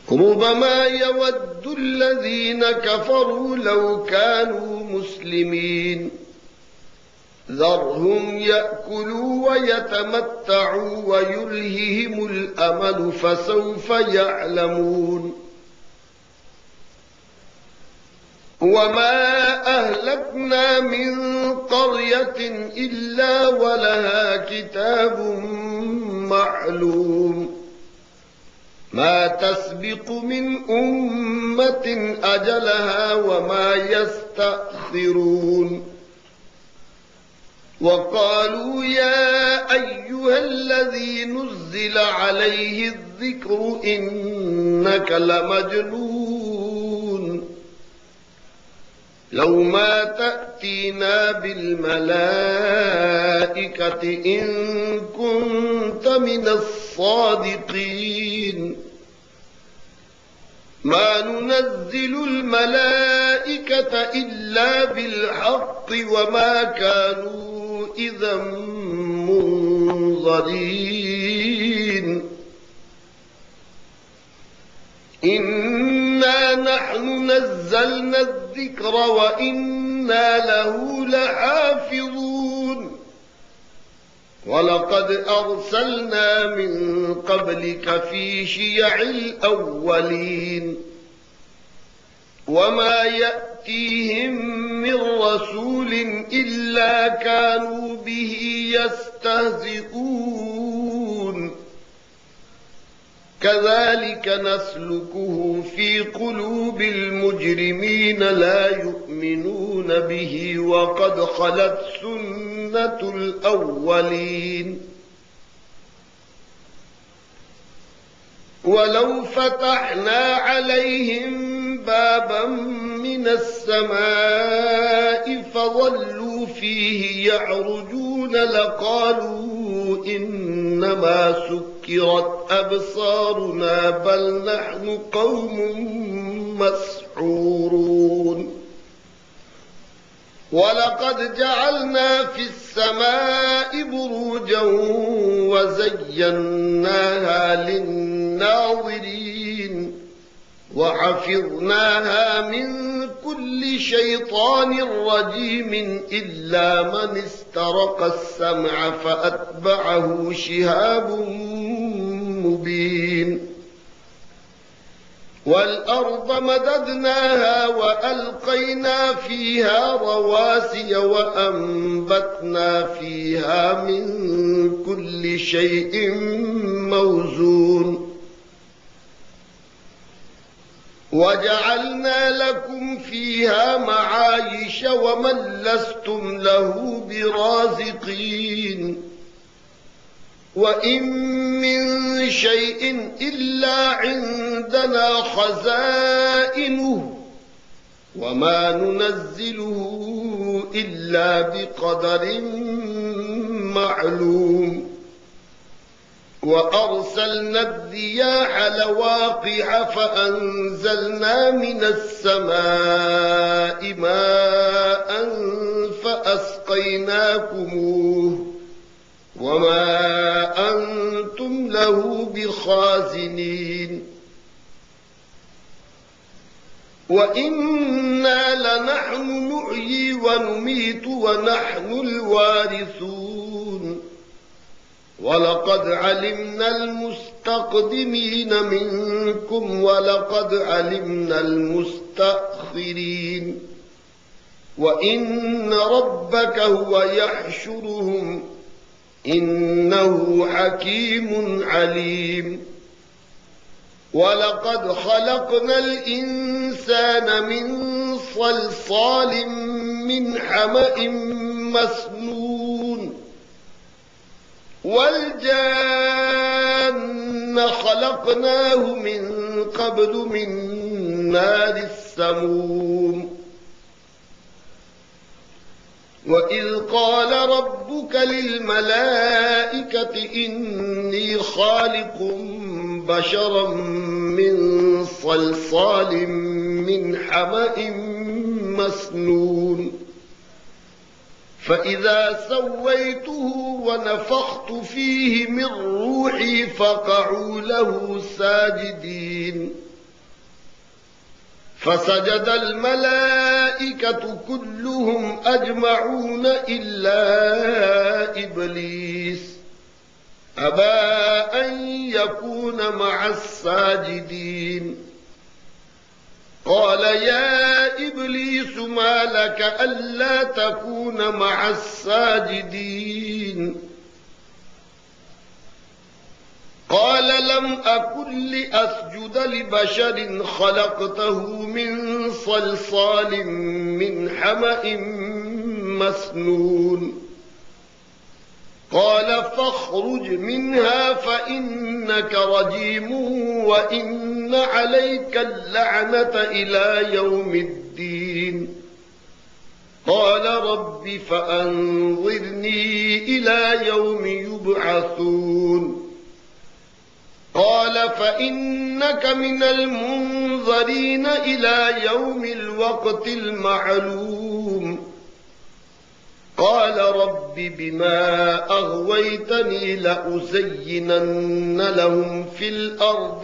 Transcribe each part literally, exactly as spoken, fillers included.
ربما يود الذين كفروا لو كانوا مسلمين ذرهم يأكلوا ويتمتعوا ويلههم الأمل فسوف يعلمون وما أهلكنا من قرية إلا ولها كتاب معلوم ما تسبق من أمة أجلها وما يستأخرون وقالوا يا أيها الذي نزل عليه الذكر إنك لمجنون لو ما تأتينا بالملائكة إن كنت من الصادقين ما ننزل الملائكة إلا بالحق وما كانوا إذا منظرين إنا نحن نزلنا الذكر وإنا له لحافظون ولقد أرسلنا من قبلك في شيع الأولين وما يأتيهم من رسول إلا كانوا به يستهزئون كذلك نسلكه في قلوب المجرمين لا يؤمنون به وقد خلت سنة الأولين ولو فتحنا عليهم بابا من السماء فظلوا فيه يعرجون لقالوا إنما سكرت أبصارنا بل نحن قوم مسحورون ولقد جعلنا في السماء بروجا وزيناها للناظرين وحفظناها من كل شيطان رجيم إلا من استرق السمع فأتبعه شهاب مبين والأرض مددناها وألقينا فيها رواسي وأنبتنا فيها من كل شيء موزون وجعلنا لكم فيها معايش ومن لستم له برازقين وإن من شيء إلا عندنا خزائنه وما ننزله إلا بقدر معلوم وأرسلنا الرياح لواقح فأنزلنا من السماء ماء فأسقيناكموه وما أنتم له بخازنين وإنا لنحن نحيي ونميت ونحن الوارثون ولقد علمنا المستقدمين منكم ولقد علمنا المستأخرين وإن ربك هو يحشرهم إنه حكيم عليم ولقد خلقنا الإنسان من صلصال من حمأ مسنون والجان خلقناه من قبل من نار السموم وإذ قال ربك للملائكة إني خالق بشرا من صلصال من حمأ مسنون فإذا سويته ونفخت فيه من روحي فقعوا له ساجدين فسجد الملائكة كلهم أجمعون إلا إبليس أبى أن يكون مع الساجدين. قال يا إبليس ما لك ألا تكون مع الساجدين؟ قال لم أكن لأسجد لبشر خلقته من صلصال من حمأ مسنون. قال فاخرج منها فإنك رجيم وإن عليك اللعنة إلى يوم الدين. قال رب فأنظرني إلى يوم يبعثون. قال فإنك من المنظرين إلى يوم الوقت المعلوم. قال رب بما أغويتني لأزينن لهم في الأرض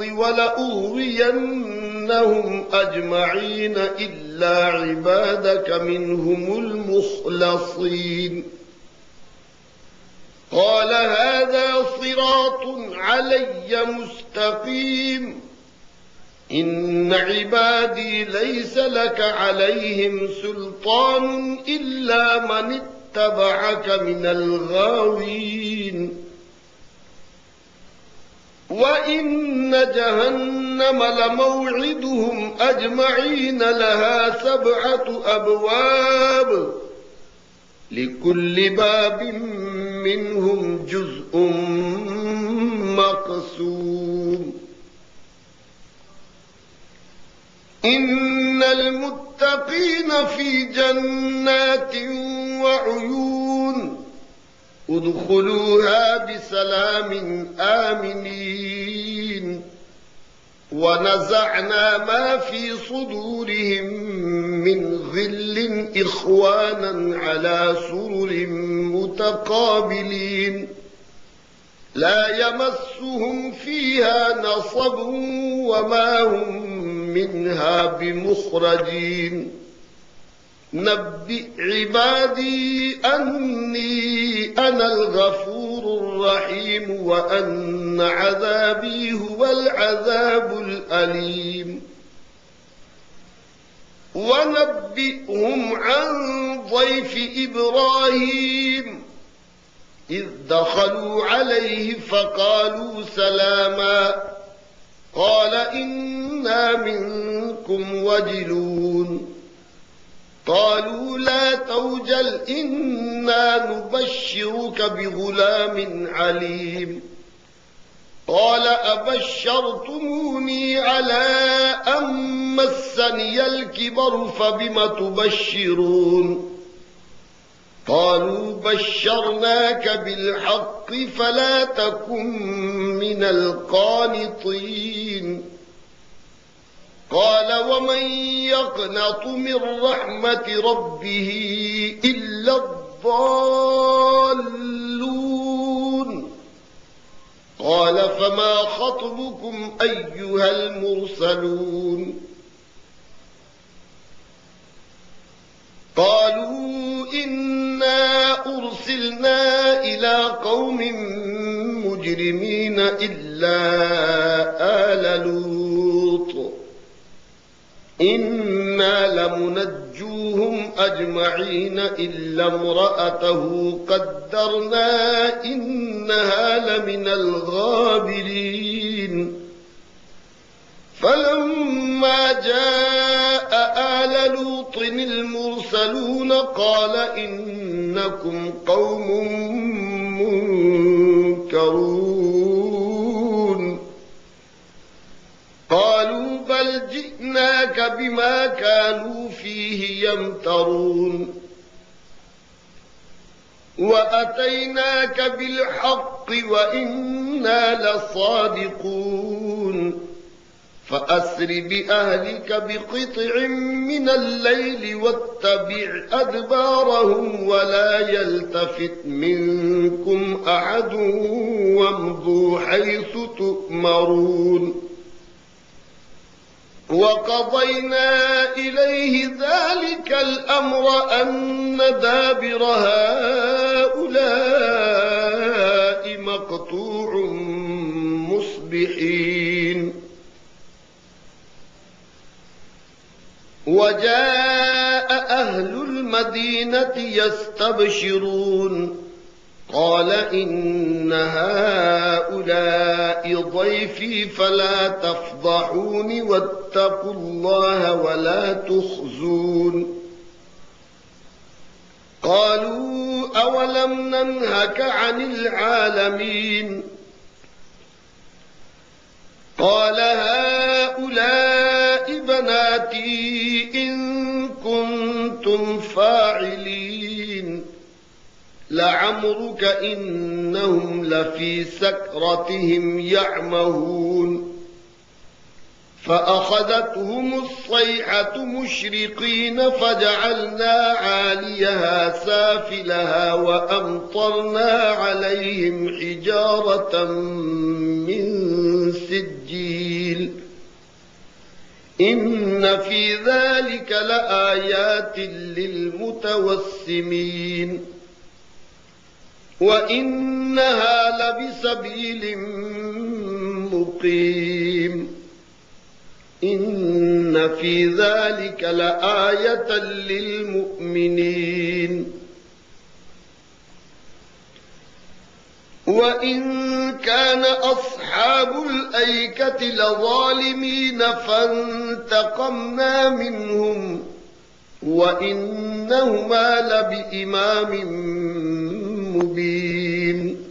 ولأغوينهم أجمعين إلا عبادك منهم المخلصين. قال هذا صراط علي مستقيم. إن عبادي ليس لك عليهم سلطان إلا من اتبعك من الغاوين. وإن جهنم لموعدهم أجمعين لها سبعة أبواب لكل باب منهم جزء مقسوم. إن المتقين في جنات وعيون ادخلوها بسلام آمنين. ونزعنا ما في صدورهم من غل إخوانا على سرر متقابلين لا يمسهم فيها نصب وما هم منها بمخرجين. نبئ عبادي أني أنا الغفور الرحيم وأن عذابي هو العذاب الأليم. ونبئهم عن ضيف إبراهيم إذ دخلوا عليه فقالوا سلاما قال إنا منكم وجلون. قالوا لا توجل إنا نبشرك بغلام عليم. قال أبشرتموني على أن مسني الكبر فبم تبشرون؟ قالوا بشرناك بالحق فلا تكن من القانطين. قال ومن يقنط من رحمة ربه إلا الضالون. قال فما خطبكم أيها المرسلون؟ قالوا إنا أرسلنا إلى قوم مجرمين إلا آل لوط إنا لمنجوهم أجمعين إلا امرأته قدرنا إنها لمن الغابرين. فلما جاء آل لوط المرسلون قال إنكم قوم منكرون. قالوا بل جئناك بما كانوا فيه يمترون وأتيناك بالحق وإنا لصادقون. فأسر بأهلك بقطع من الليل واتبع أدبارهم ولا يلتفت منكم أحد وامضوا حيث تؤمرون. وقضينا إليه ذلك الأمر أن دابر هؤلاء مقطوع مصبحين وجاء أهل المدينة يستبشرون قال إن هؤلاء ضيفي فلا تفضحون واتقوا الله ولا تخزون قالوا أولم ننهك عن العالمين قال هؤلاء بناتي إن كنتم فاعلين لعمرك إنهم لفي سكرتهم يعمهون فأخذتهم الصيحة مشرقين فجعلنا عاليها سافلها وأمطرنا عليهم حجارة من سجيل إن في ذلك لآيات للمتوسمين وإنها لبسبيل مقيم إن في ذلك لآية للمؤمنين وإن كان أصحاب الأيكة لظالمين فانتقمنا منهم وإنهما لبإمام مبين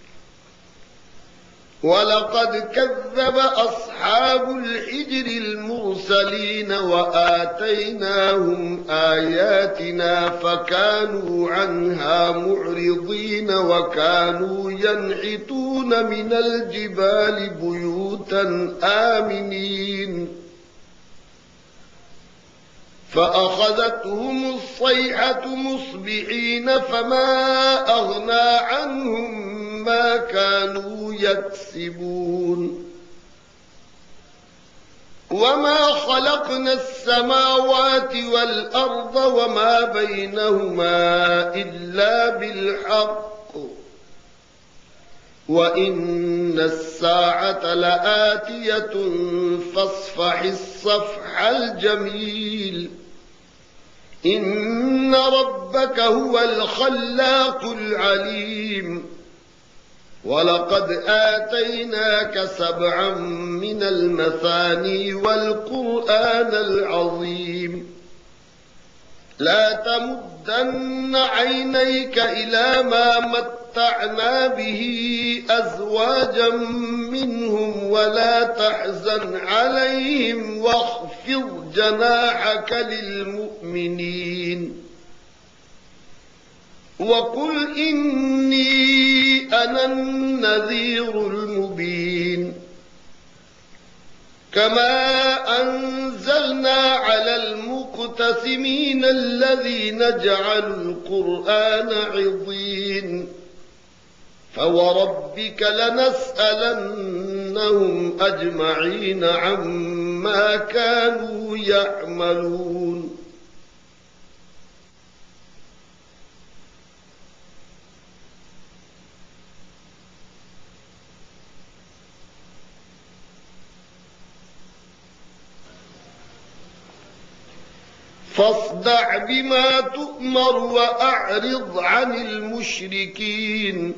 ولقد كذب أصحاب الحجر المرسلين وآتيناهم آياتنا فكانوا عنها معرضين وكانوا ينحتون من الجبال بيوتا آمنين فأخذتهم الصيحة مصبحين فما أغنى عنهم ما كانوا يكسبون وما خلقنا السماوات والأرض وما بينهما إلا بالحق وإن الساعة لآتية فاصفح الصفح الجميل إن ربك هو الخلاق العليم ولقد آتيناك سبعا من المثاني والقرآن العظيم لا تمدن عينيك إلى ما متعنا به أزواجا منهم ولا تحزن عليهم واخفض جناحك للمؤمنين وقل إني أنا النذير المبين كما أنزلنا على المقتسمين الذين جعلوا القرآن عضين فوربك لنسألنهم أجمعين عما كانوا يعملون فاصدع بما تؤمر وأعرض عن المشركين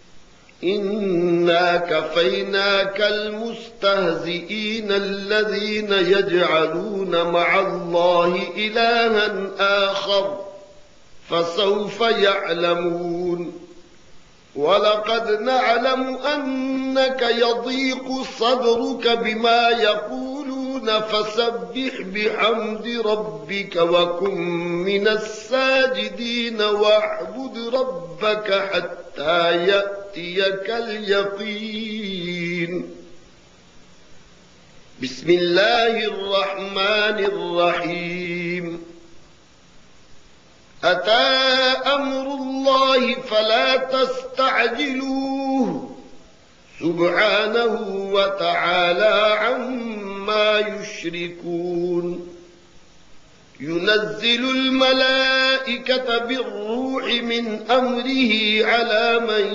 إنا كفيناك المستهزئين الذين يجعلون مع الله إلها آخر فسوف يعلمون ولقد نعلم أنك يضيق صدرك بما يقولون فسبح بحمد ربك وكن من الساجدين واعبد ربك حتى يأتيك اليقين بسم الله الرحمن الرحيم أتى أمر الله فلا تستعجلوه سبحانه وتعالى عما عما يشركون ينزل الملائكة بالروح من أمره على من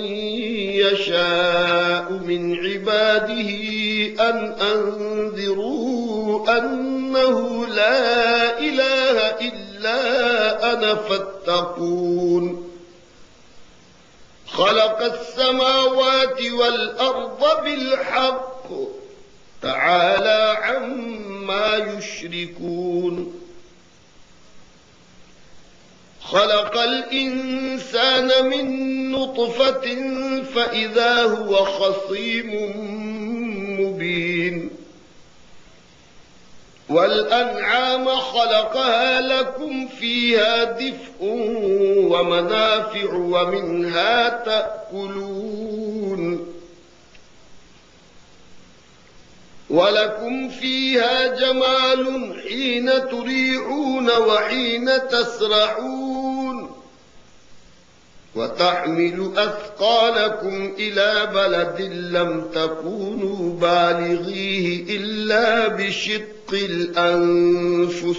يشاء من عباده أن أنذروا أنه لا إله إلا أنا فاتقون خلق السماوات والأرض بالحق تعالى عما يشركون خلق الإنسان من نطفة فإذا هو خصيم مبين والأنعام خلقها لكم فيها دفء ومنافع ومنها تأكلون ولكم فيها جمال حين تريحون وحين تسرحون وتحمل أثقالكم إلى بلد لم تكونوا بالغيه إلا بشق الأنفس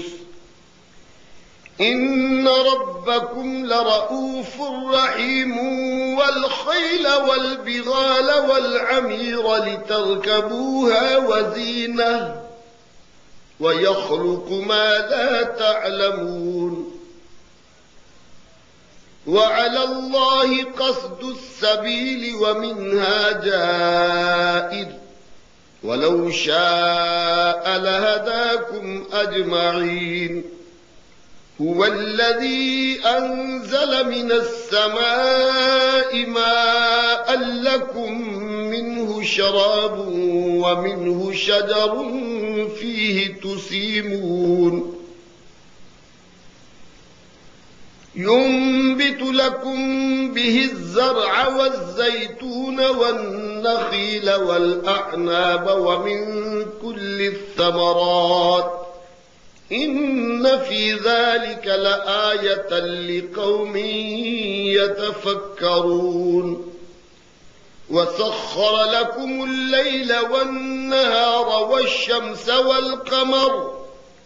إن ربكم لرؤوف رحيم والخيل والبغال والعمير لتركبوها وزينة ويخلق ما لا تعلمون وعلى الله قصد السبيل ومنها جائر ولو شاء لهداكم أجمعين هو الذي أنزل من السماء ماء لكم منه شراب ومنه شجر فيه تسيمون ينبت لكم به الزرع والزيتون والنخيل والأعناب ومن كل الثمرات إن في ذلك لآية لقوم يتفكرون وسخر لكم الليل والنهار والشمس والقمر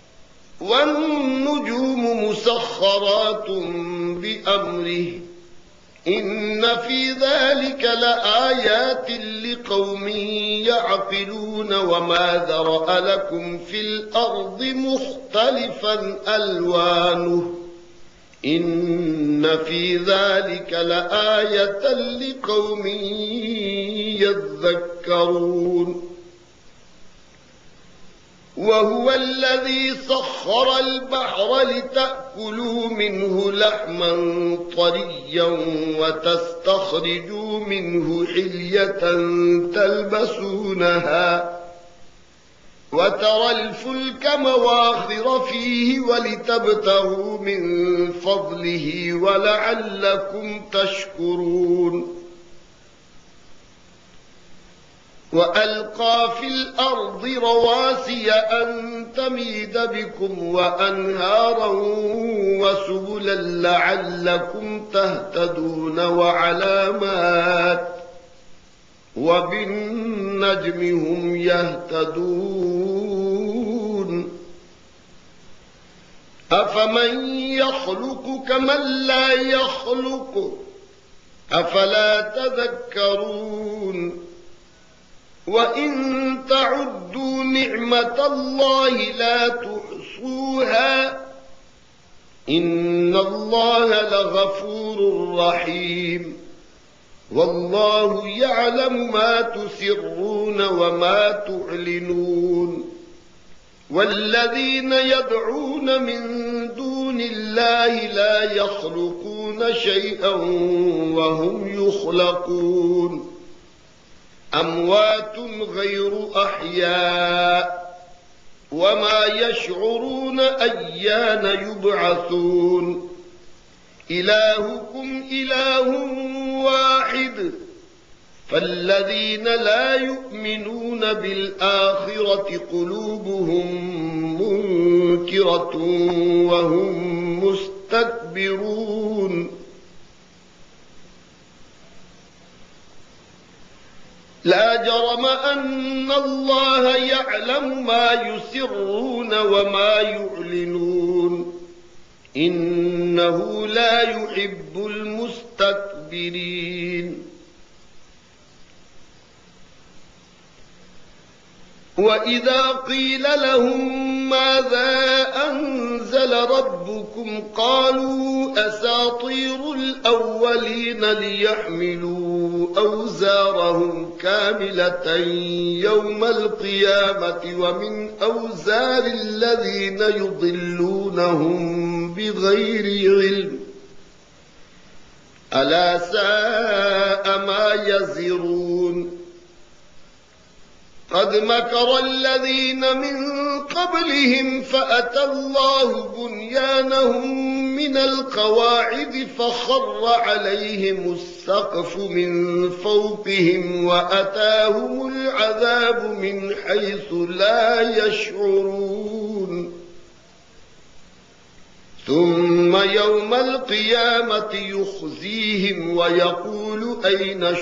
والنجوم مسخرات بأمره إن في ذلك لآيات لقوم يعقلون وما ذرأ لكم في الأرض مختلفا ألوانه إن في ذلك لآية لقوم يذكرون وهو الذي سخر البحر لتأكلوا منه لحما طريا وتستخرجوا منه حلية تلبسونها وترى الفلك مواخر فيه ولتبتغوا من فضله ولعلكم تشكرون وألقى في الأرض رواسي أن تميد بكم وأنهارا وسبلا لعلكم تهتدون وعلامات وبالنجم هم يهتدون أفمن يخلق كمن لا يخلق أفلا تذكرون وإن تعدوا نعمة الله لا تحصوها إن الله لغفور رحيم والله يعلم ما تسرون وما تعلنون والذين يدعون من دون الله لا يخلقون شيئا وهم يخلقون أموات غير أحياء وما يشعرون أيان يبعثون إلهكم إله واحد فالذين لا يؤمنون بالآخرة قلوبهم منكرة وهم مستكبرون لا جرم أن الله يعلم ما يسرون وما يعلنون إنه لا يحب المستكبرين وإذا قيل لهم ماذا أنزل ربكم قالوا أساطير الأولين ليحملوا أوزارهم كاملة يوم القيامة ومن أوزار الذين يضلونهم بغير علم ألا ساء ما يزرون قد مكر الذين من قبلهم فأتى الله بنيانهم من القواعد فخر عليهم السقف من فوقهم وأتاهم العذاب من حيث لا يشعرون ثم يوم القيامة يخزيهم ويقول أين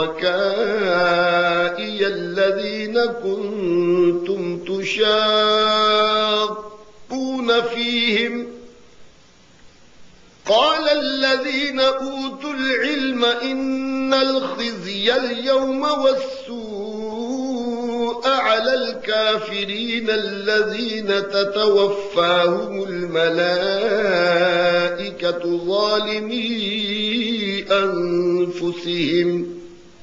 شركائي الذين كنتم تشاقون فيهم قال الذين أوتوا العلم إن الخزي اليوم والسوء على الكافرين الذين تتوفاهم الملائكة ظالمي أنفسهم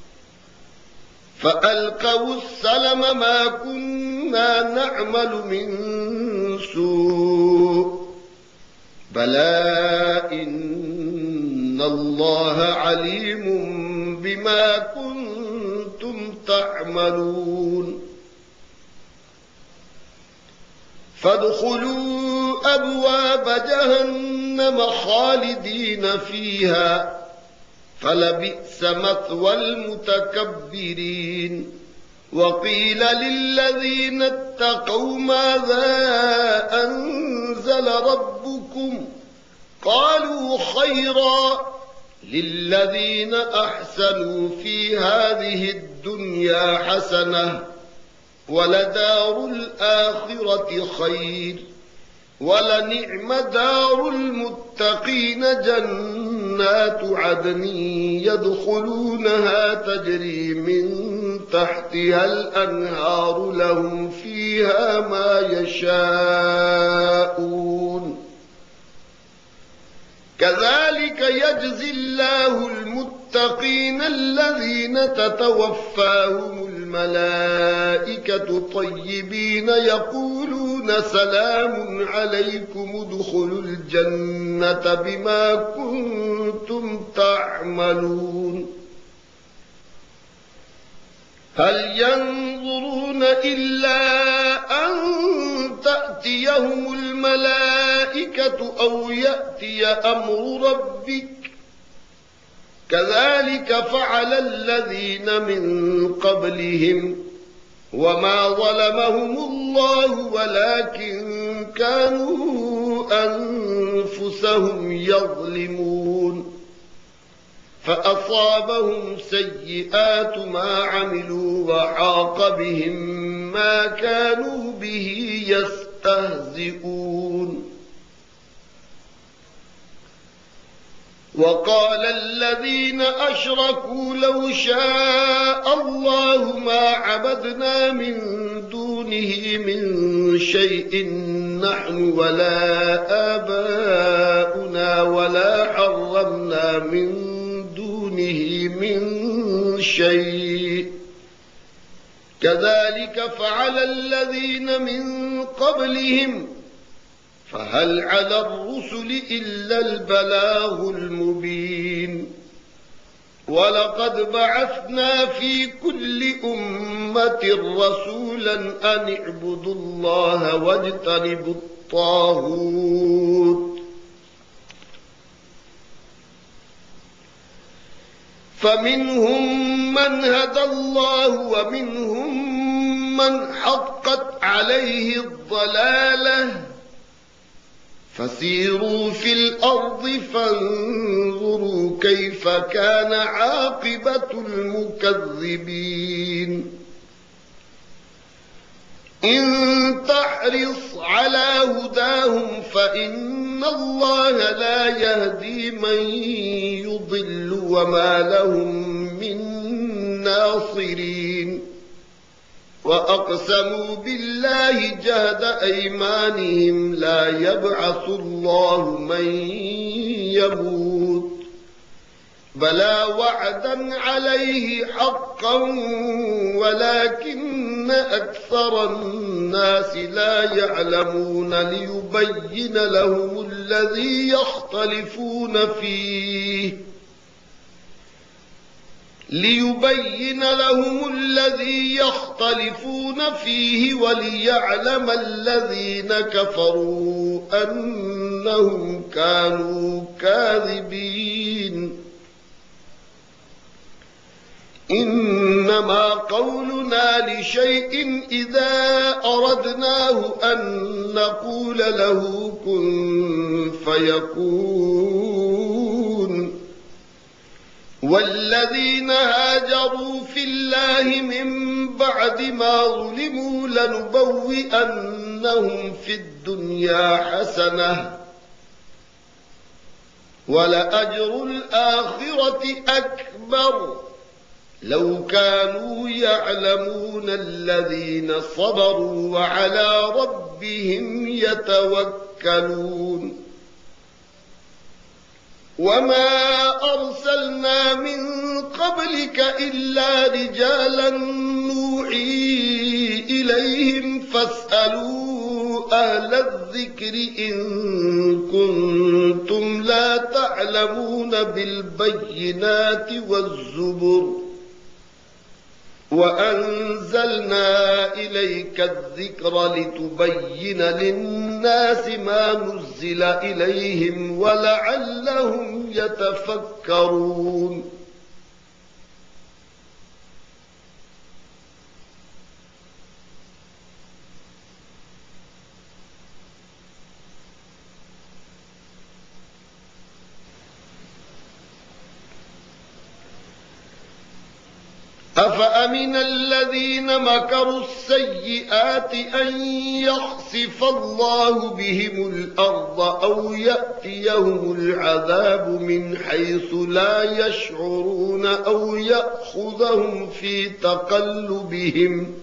فألقوا السلم ما كنا نعمل من سوء بلى إن الله عليم بما كنتم تعملون فادخلوا أبواب جهنم خالدين فيها فلبئس مثوى المتكبرين وقيل للذين اتقوا ماذا أنزل ربكم قالوا خيرا للذين أحسنوا في هذه الدنيا حسنة ولدار الآخرة خير ولنعم دار المتقين جنات عدن يدخلونها تجري من تحتها الأنهار لهم فيها ما يشاءون كذلك يجزي الله المتقين الذين تتوفاهم الملائكة طيبين يقولون سلام عليكم ادخلوا الجنة بما كنتم تعملون هل ينظرون إلا أن تأتيهم الملائكة أو يأتي أمر ربك كذلك فعل الذين من قبلهم وما ظلمهم الله ولكن كانوا أنفسهم يظلمون فأصابهم سيئات ما عملوا وحاق بهم ما كانوا به يستهزئون وقال الذين أشركوا لو شاء الله ما عبدنا من دونه من شيء نحن ولا آباؤنا ولا حرمنا من دونه من شيء كذلك فعل الذين من قبلهم فهل على الرسل إلا البلاغ المبين ولقد بعثنا في كل أمة رسولا أن اعبدوا الله واجتنبوا الطاغوت فمنهم من هدى الله ومنهم من حقت عليه الضلالة فسيروا في الأرض فانظروا كيف كان عاقبة المكذبين إن تحرص على هداهم فإن الله لا يهدي من يضل وما لهم من ناصرين وأقسموا بالله جهد أيمانهم لا يبعث الله من يموت بلى وعدا عليه حقا ولكن أكثر الناس لا يعلمون ليبين لهم الذي يختلفون فيه ليبين لهم الذي يختلفون فيه وليعلم الذين كفروا أنهم كانوا كاذبين إنما قولنا لشيء إذا أردناه أن نقول له كن فيكون والذين هاجروا في الله من بعد ما ظلموا لنبوئنهم في الدنيا حسنة ولأجر الآخرة أكبر لو كانوا يعلمون الذين صبروا وعلى ربهم يتوكلون وما أرسلنا من قبلك إلا رجالا نوحي إليهم فاسألوا أهل الذكر إن كنتم لا تعلمون بالبينات والزبر وأنزلنا إليك الذكر لتبين للناس ما نزل إليهم ولعلهم يتفكرون أفأمن الذين مكروا السيئات أن يخسف الله بهم الأرض أو يأتيهم العذاب من حيث لا يشعرون أو يأخذهم في تقلبهم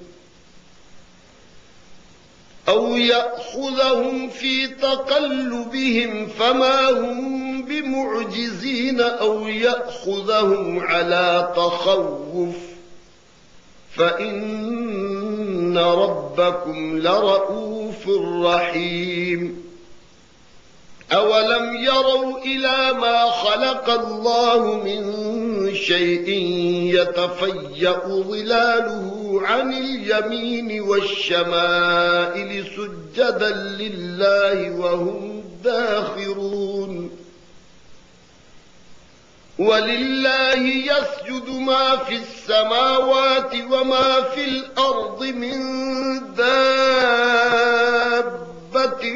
أو يأخذهم في تقلبهم فما هم بمعجزين أو يأخذهم على تخوف فإن ربكم لرؤوف رحيم أولم يروا إلى ما خلق الله من شيء يتفيأ ظلاله عن اليمين والشمائل سجدا لله وهم داخرون ولله يسجد ما في السماوات وما في الأرض من دابة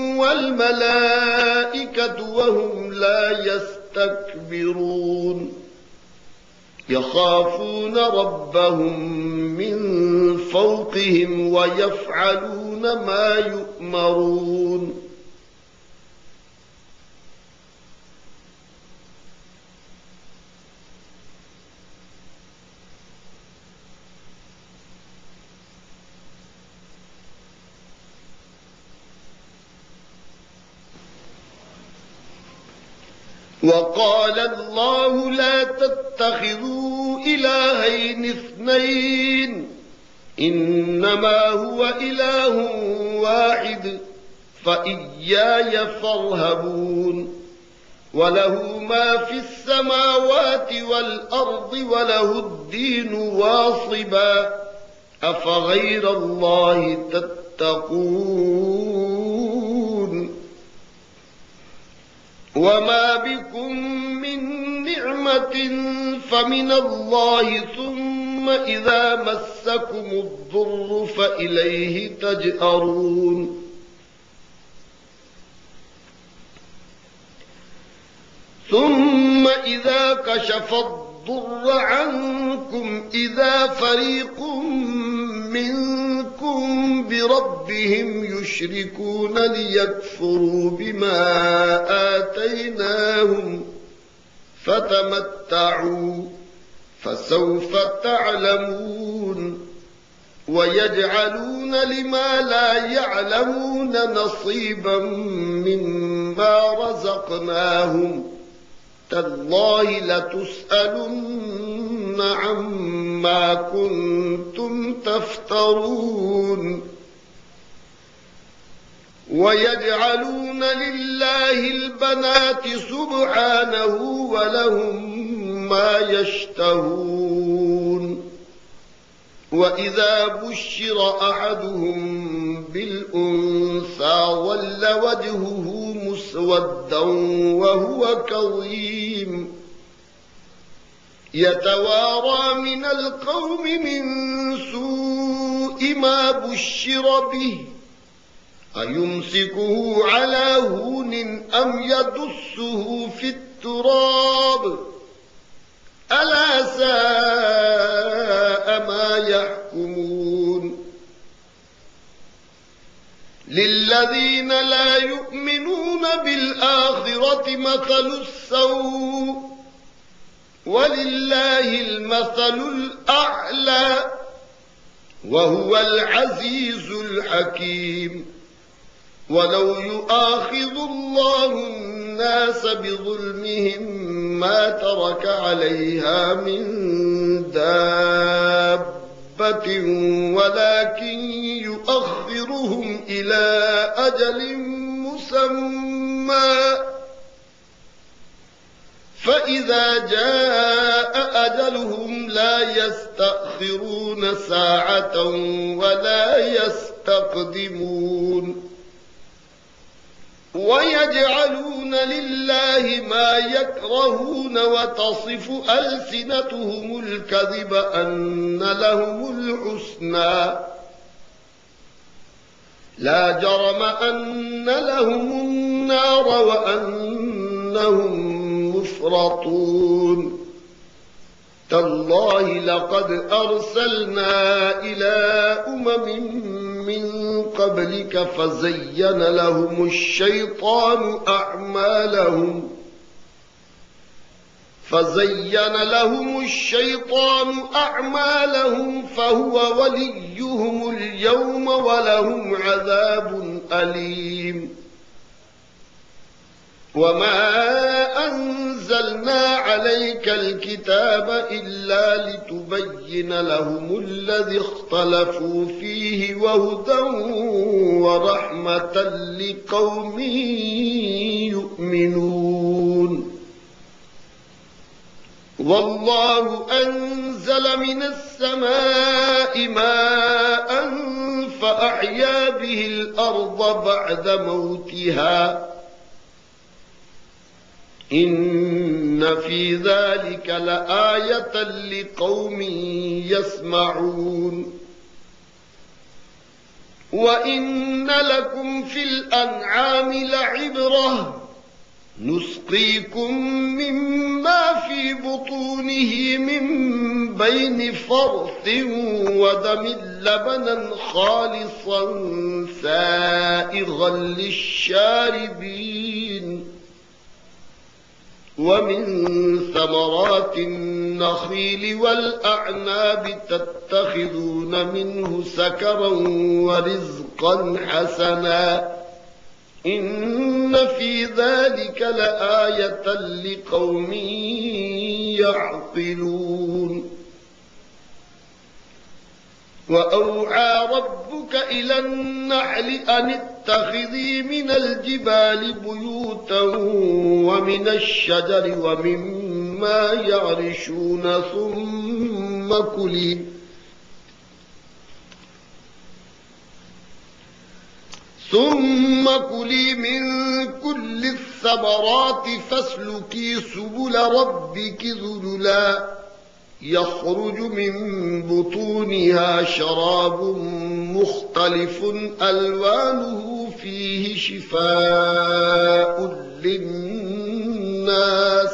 والملائكة وهم لا يستكبرون يخافون ربهم من فوقهم ويفعلون ما يؤمرون وقال الله لا تتخذوا إلهين اثنين إنما هو إله واحد فإياي فارهبون وله ما في السماوات والأرض وله الدين واصبا أفغير الله تتقون وما بكم من نعمة فمن الله ثم إذا مسكم الضر فإليه تجأرون ثم إذا كشف الضر عنكم إذا فريق منكم بربهم يشركون ليكفروا بما آتيناهم فتمتعوا فسوف تعلمون ويجعلون لما لا يعلمون نصيبا مما رزقناهم تالله لتسألن عما كنتم تفترون ويجعلون لله البنات سبحانه ولهم ما يشتهون وإذا بشر أحدهم بالأنثى ظل وجهه مسودا وهو كظيم يتوارى من القوم من سوء ما بشر به أيمسكه على هون أم يدسه في التراب ألا ساء ما يحكمون للذين لا يؤمنون بالآخرة مثل السوء ولله المثل الأعلى وهو العزيز الحكيم ولو يؤاخذ الله الناس بظلمهم ما ترك عليها من دابة ولكن يؤخرهم إلى أجل مسمى فإذا جاء أجلهم لا يستأخرون ساعة ولا يستقدمون ويجعلون لله ما يكرهون وتصف ألسنتهم الكذب أن لهم الحسنى لا جرم أن لهم النار وأنهم مفرطون تالله لقد أرسلنا إلى أمم من قبلك فزين لهم الشيطان أعمالهم فزين لهم الشيطان أعمالهم فهو وليهم اليوم ولهم عذاب أليم وما أنزلنا عليك الكتاب إلا لتبين لهم الذي اختلفوا فيه وهدى ورحمة لقوم يؤمنون والله أنزل من السماء ماء فأحيا به الأرض بعد موتها إن في ذلك لآية لقوم يسمعون وإن لكم في الأنعام لعبرة نسقيكم مما في بطونه من بين فرث ودم لبنا خالصا سائغا للشاربين ومن ثمرات النخيل والأعناب تتخذون منه سكرا ورزقا حسنا إن في ذلك لآية لقوم يعقلون وأوحى ربك إلى النحل أن اتخذي من الجبال بيوتا ومن الشجر ومما يعرشون ثم كلي ثم كلي من كل الثمرات فاسلكي سبل ربك ذللا يخرج من بطونها شراب مختلف ألوانه فيه شفاء للناس الناس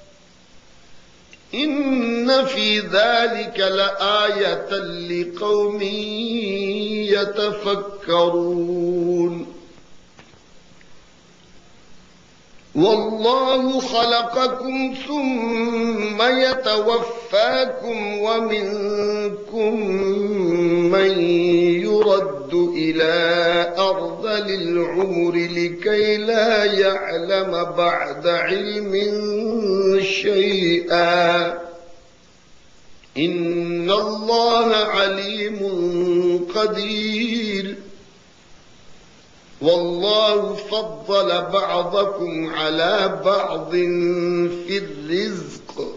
إن في ذلك لآية لقوم يتفكرون والله خلقكم ثم يتوفاكم ومنكم من يرد إلى أرذل العمر لكي لا يعلم بعد علم شيئا إن الله عليم قدير والله فضل بعضكم على بعض في الرزق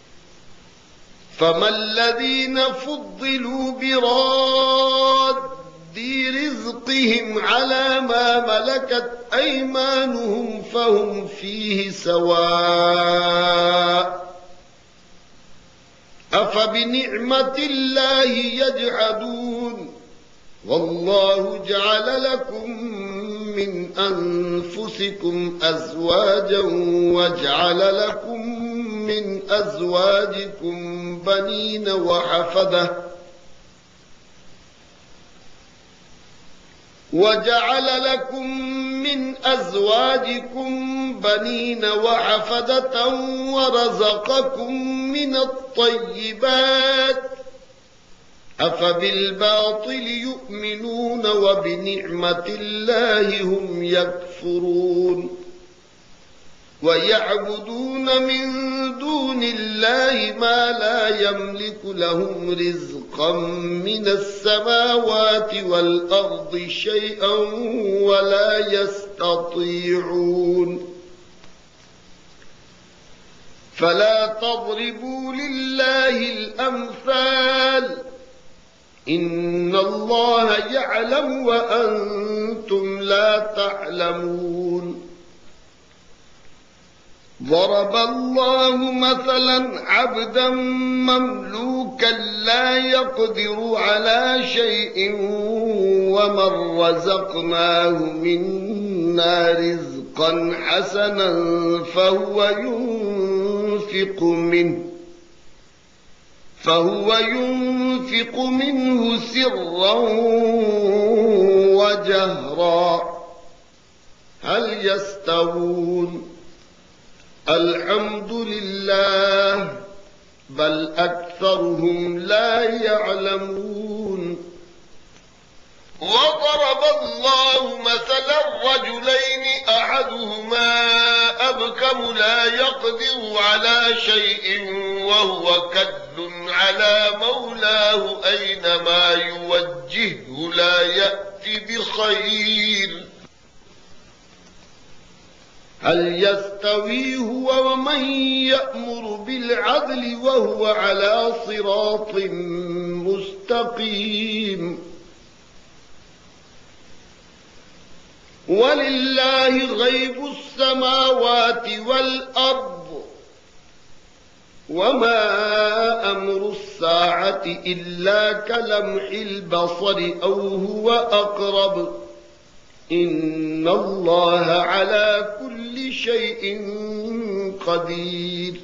فما الذين فضلوا براد رزقهم على ما ملكت أيمانهم فهم فيه سواء أفبنعمة الله يجحدون والله جعل لكم من أنفسكم أزواجا وجعل لكم من أزواجكم بنين وحفدة وجعل لكم من أزواجكم بنين وحفدة ورزقكم من الطيبات أفبالباطل يؤمنون وبنعمة الله هم يكفرون ويعبدون من دون الله ما لا يملك لهم رزقا من السماوات والأرض شيئا ولا يستطيعون فلا تضربوا لله الأمثال إن الله يعلم وأنتم لا تعلمون ضرب الله مثلا عبدا مملوكا لا يقدر على شيء ومن رزقناه منا رزقا حسنا فهو ينفق منه فهو ينفق منه سرا وجهرا هل يستوون الحمد لله بل أكثرهم لا يعلمون وضرب الله مثلا رجلين أحدهما أبكم لا يقدر على شيء وهو كل على مولاه أينما يوجهه لا يأتي بخير هل يستوي هو ومن يأمر بالعدل وهو على صراط مستقيم ولله غيب السماوات والأرض وما أمر الساعة إلا كلمح البصر أو هو أقرب إن الله على كل شيء قدير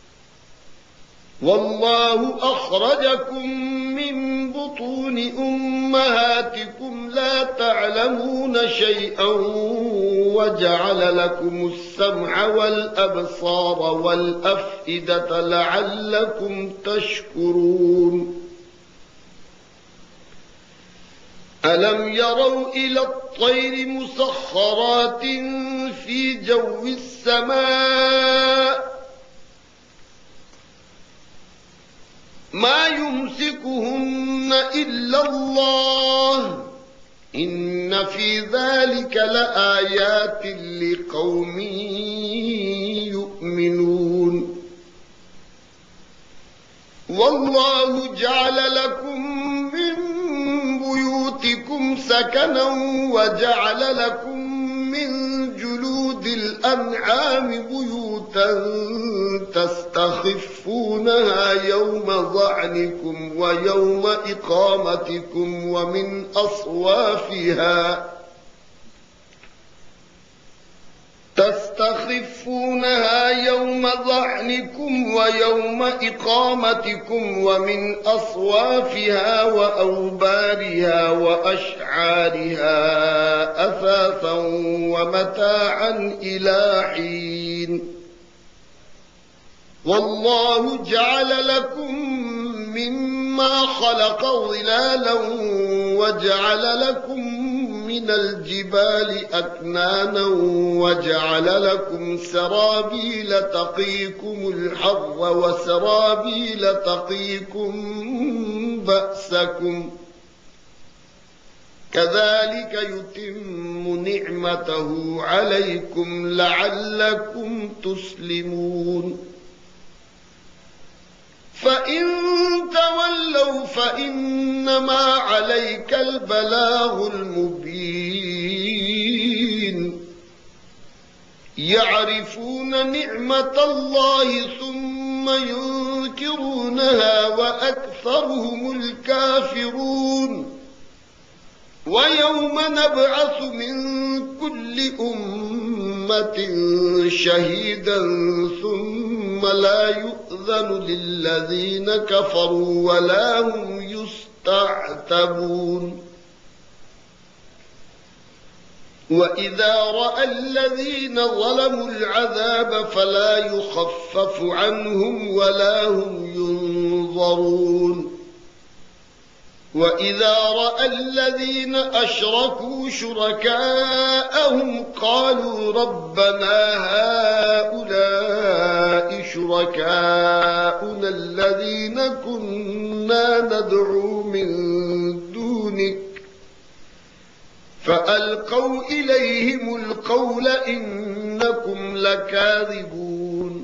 والله أخرجكم من بطون أمهاتكم لا تعلمون شيئا وجعل لكم السمع والأبصار والأفئدة لعلكم تشكرون ألم يروا إلى الطير مسخرات في جو السماء ما يمسكهن إلا الله إن في ذلك لآيات لقوم يؤمنون والله جعل لكم من بيوتكم سكنا وجعل لكم من جلود الأنعام بيوتا تستخفونها يوم ظعنكم ويوم إقامتكم ومن أصوافها تستخفونها يوم ظعنكم ويوم إقامتكم ومن أصوافها وأوبارها وأشعارها أثاثا ومتاعا إلى حين والله جعل لكم مما خلق ظلالا وجعل لكم من الجبال أكنانا وجعل لكم سرابيل تقيكم الحر وسرابيل تقيكم بأسكم كذلك يتم نعمته عليكم لعلكم تسلمون فإن تولوا فإنما عليك البلاغ المبين يعرفون نعمة الله ثم ينكرونها وأكثرهم الكافرون ويوم نبعث من كل أمة شهيدا ثم لا يؤذن للذين كفروا ولا هم يستعتبون وإذا رأى الذين ظلموا العذاب فلا يخفف عنهم ولا هم ينظرون وإذا رأى الذين أشركوا شركاءهم قالوا ربنا هؤلاء شركاؤنا الذين كنا ندعو من دونك فألقوا إليهم القول إنكم لكاذبون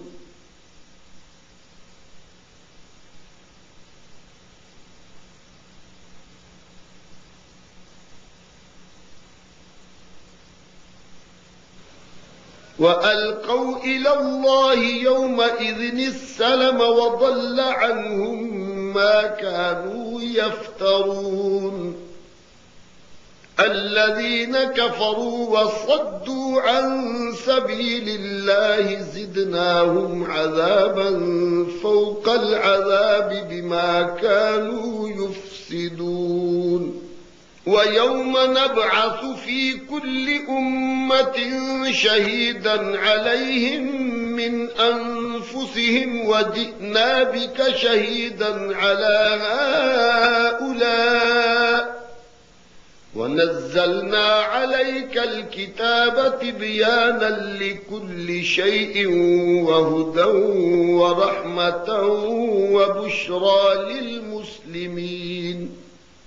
وألقوا إلى الله يومئذ السلم وضل عنهم ما كانوا يفترون الذين كفروا وصدوا عن سبيل الله زدناهم عذابا فوق العذاب بما كانوا يفسدون ويوم نبعث في كل أمة شهيدا عليهم من أنفسهم وجئنا بك شهيدا على هؤلاء ونزلنا عليك الكتاب تبيانا لكل شيء وهدى ورحمة وبشرى للمسلمين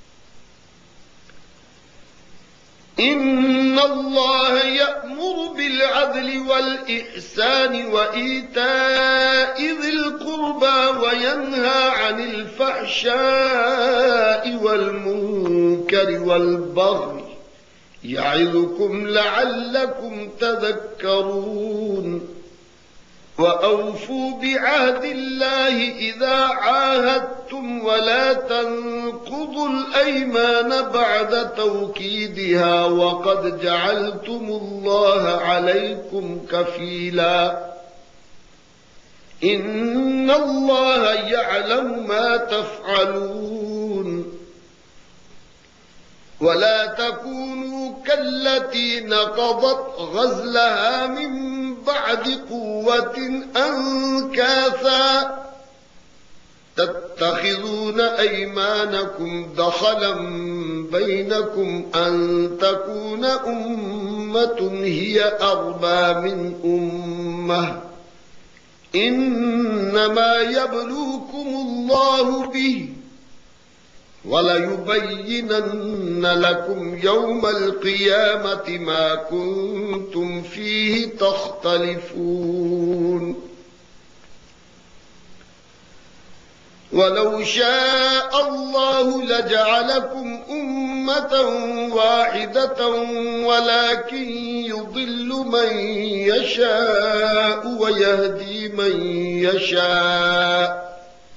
إن الله يأمر بالعدل والإحسان وإيتاء ذي القربى وينهى عن الفحشاء والمنكر والبغي يعظكم لعلكم تذكرون وأوفوا بعهد الله إذا عاهدتم ولا تنقضوا الأيمان بعد توكيدها وقد جعلتم الله عليكم كفيلا إن الله يعلم ما تفعلون ولا تكونوا كالتي نقضت غزلها من بعد قوة أنكاثا تتخذون أيمانكم دخلا بينكم أن تكون أمة هي أربى من أمة إنما يبلوكم الله به وليبينن لكم يوم القيامة ما كنتم فيه تختلفون ولو شاء الله لجعلكم أمة واحدة ولكن يضل من يشاء ويهدي من يشاء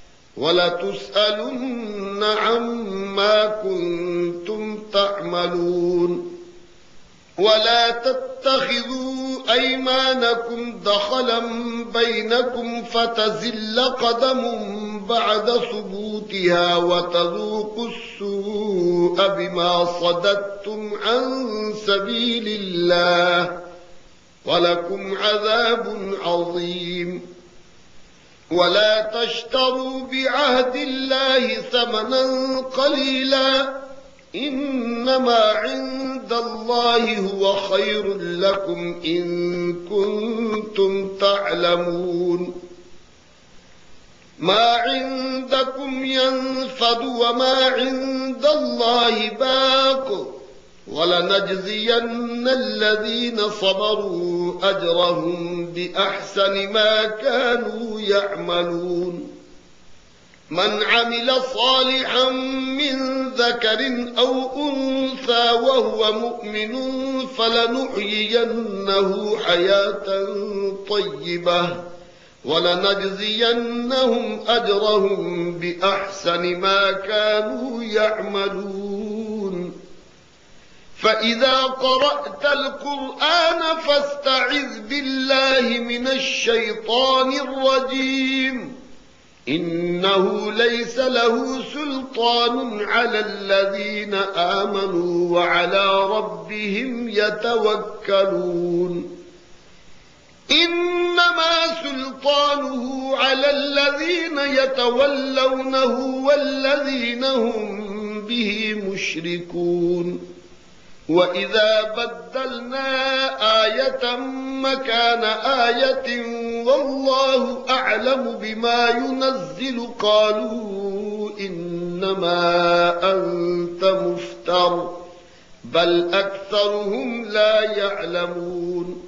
ولتسألن عما كنتم تعملون ولا تتخذوا أيمانكم دخلا بينكم فتزل قدم بعد ثبوتها وتذوقوا السوء بما صددتم عن سبيل الله ولكم عذاب عظيم. ولا تشتروا بعهد الله ثمنا قليلا إنما عند الله هو خير لكم إن كنتم تعلمون. ما عندكم ينفد وما عند الله باق ولنجزين الذين صبروا أجرهم بأحسن ما كانوا يعملون. من عمل صالحا من ذكر أو أنثى وهو مؤمن فلنحيينه حياة طيبة ولنجزينهم أجرهم بأحسن ما كانوا يعملون. فإذا قرأت القرآن فاستعذ بالله من الشيطان الرجيم إنه ليس له سلطان على الذين آمنوا وعلى ربهم يتوكلون. إنما سلطانه على الذين يتولونه والذين هم به مشركون. وإذا بدلنا آية مكان آية والله أعلم بما ينزل قالوا إنما أنت مفتر بل أكثرهم لا يعلمون.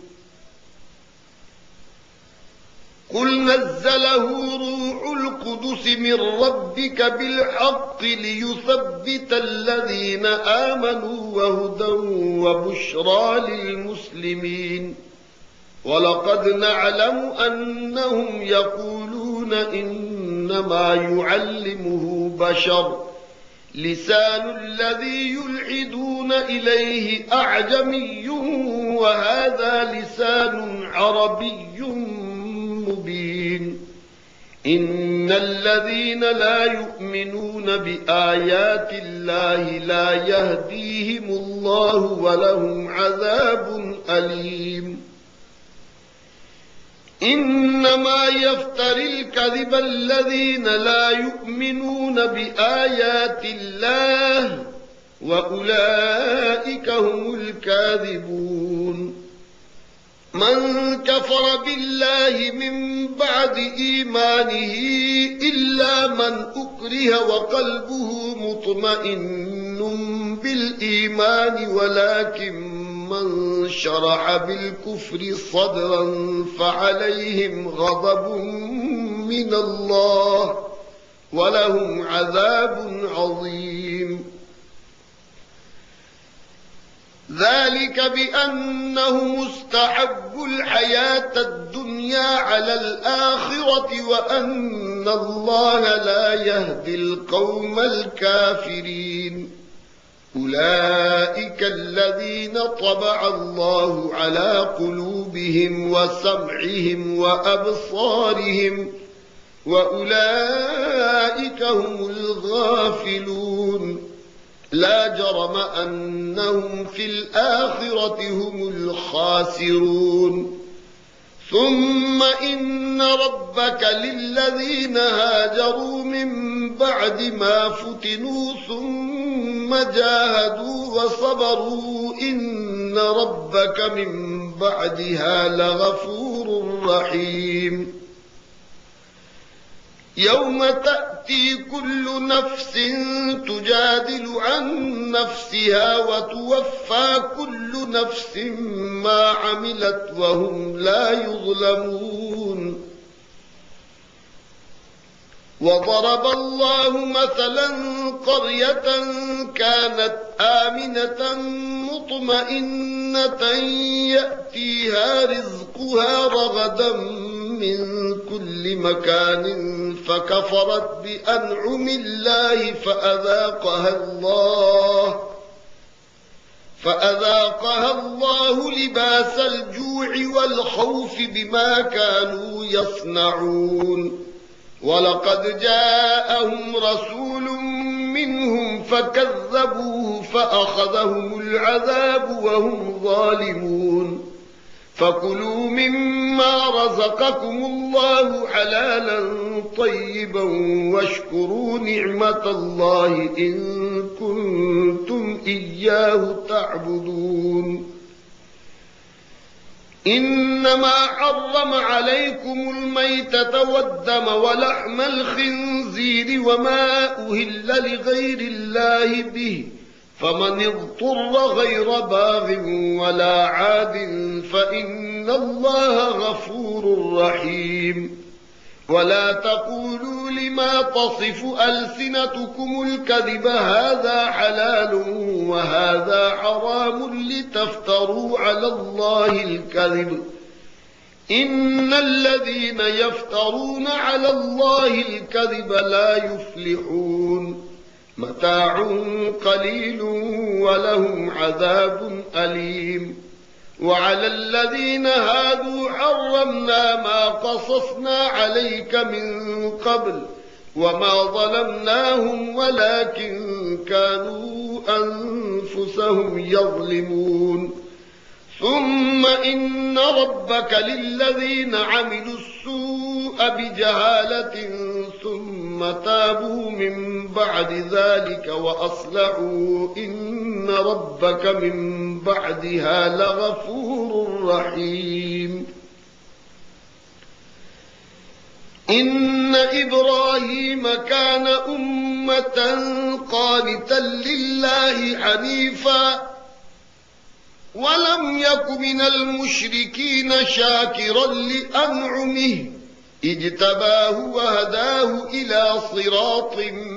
قل نزله روح القدس من ربك بالحق ليثبت الذين آمنوا وهدى وبشرى للمسلمين. ولقد نعلم أنهم يقولون إنما يعلمه بشر لسان الذي يلحدون إليه أعجمي وهذا لسان عربي مبين. إن الذين لا يؤمنون بآيات الله لا يهديهم الله ولهم عذاب أليم. إنما يفتري الكذب الذين لا يؤمنون بآيات الله وأولئك هم الكاذبون. من كفر بالله من بعد إيمانه إلا من أكره وقلبه مطمئن بالإيمان ولكن من شرح بالكفر صدرا فعليهم غضب من الله ولهم عذاب عظيم. ذلك بأنه استحبوا الحياة الدنيا على الآخرة وأن الله لا يهدي القوم الكافرين. أولئك الذين طبع الله على قلوبهم وسمعهم وأبصارهم وأولئك هم الغافلون. لا جرم أنهم في الآخرة هم الخاسرون. ثم إن ربك للذين هاجروا من بعد ما فتنوا ثم جاهدوا وصبروا إن ربك من بعدها لغفور رحيم. يوم تأتي كل نفس تجادل عن نفسها وتوفى كل نفس ما عملت وهم لا يظلمون. وضرب الله مثلا قرية كانت آمنة مطمئنة يأتيها رزقها رغدا من كل مكان فكفرت بأنعم الله فأذاقها الله فأذاقها الله لباس الجوع والخوف بما كانوا يصنعون ولقد جاءهم رسول منهم فكذبوه فأخذهم العذاب وهم ظالمون فكلوا مما رزقكم الله حلالا طيبا واشكروا نعمة الله إن كنتم إياه تعبدون إنما حرم عليكم الميتة والدم ولحم الخنزير وما أهل لغير الله به فمن اضطر غير باغ ولا عاد فإن الله غفور رحيم ولا تقولوا لما تصف ألسنتكم الكذب هذا حلال وهذا حرام لتفتروا على الله الكذب إن الذين يفترون على الله الكذب لا يفلحون متاع قليل ولهم عذاب أليم وعلى الذين هادوا حرمنا ما قصصنا عليك من قبل وما ظلمناهم ولكن كانوا أنفسهم يظلمون ثم إن ربك للذين عملوا السوء بجهالة ثم تابوا من بعد ذلك وأصلحوا إن ربك من بعدها لغفور رحيم إن إبراهيم كان أمة قانتا لله حنيفا ولم يك من المشركين شاكرا لأنعمه اجتباه وهداه إلى صراط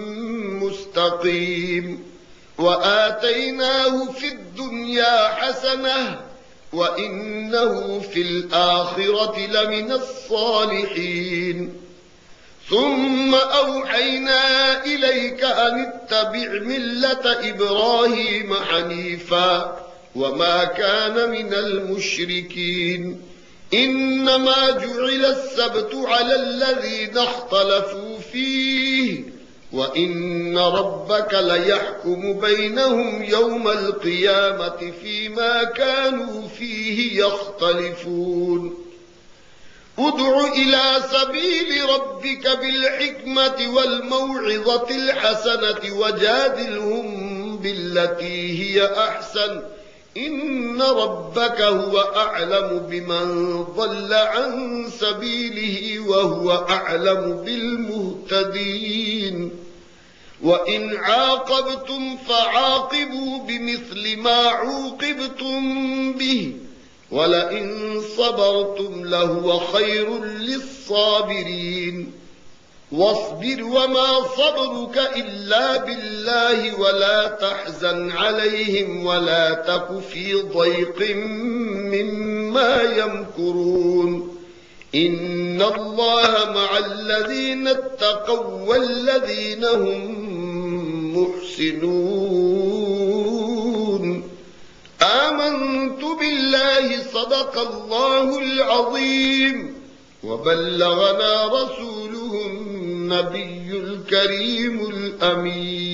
مستقيم وآتيناه في الدنيا حسنة وإنه في الآخرة لمن الصالحين ثم أوحينا إليك أن اتبع ملة إبراهيم حنيفا وما كان من المشركين إنما جعل السبت على الذين اختلفوا فيه وإن ربك ليحكم بينهم يوم القيامة فيما كانوا فيه يختلفون ادع إلى سبيل ربك بالحكمة والموعظة الحسنة وجادلهم بالتي هي أحسن إن ربك هو أعلم بمن ضل عن سبيله وهو أعلم بالمهتدين وإن عاقبتم فعاقبوا بمثل ما عوقبتم به ولئن صبرتم لهو خير للصابرين واصبر وما صبرك إلا بالله ولا تحزن عليهم ولا تك في ضيق مما يمكرون إن الله مع الذين اتقوا والذين هم محسنون آمنت بالله صدق الله العظيم وبلغنا رسوله النبي الكريم الأمين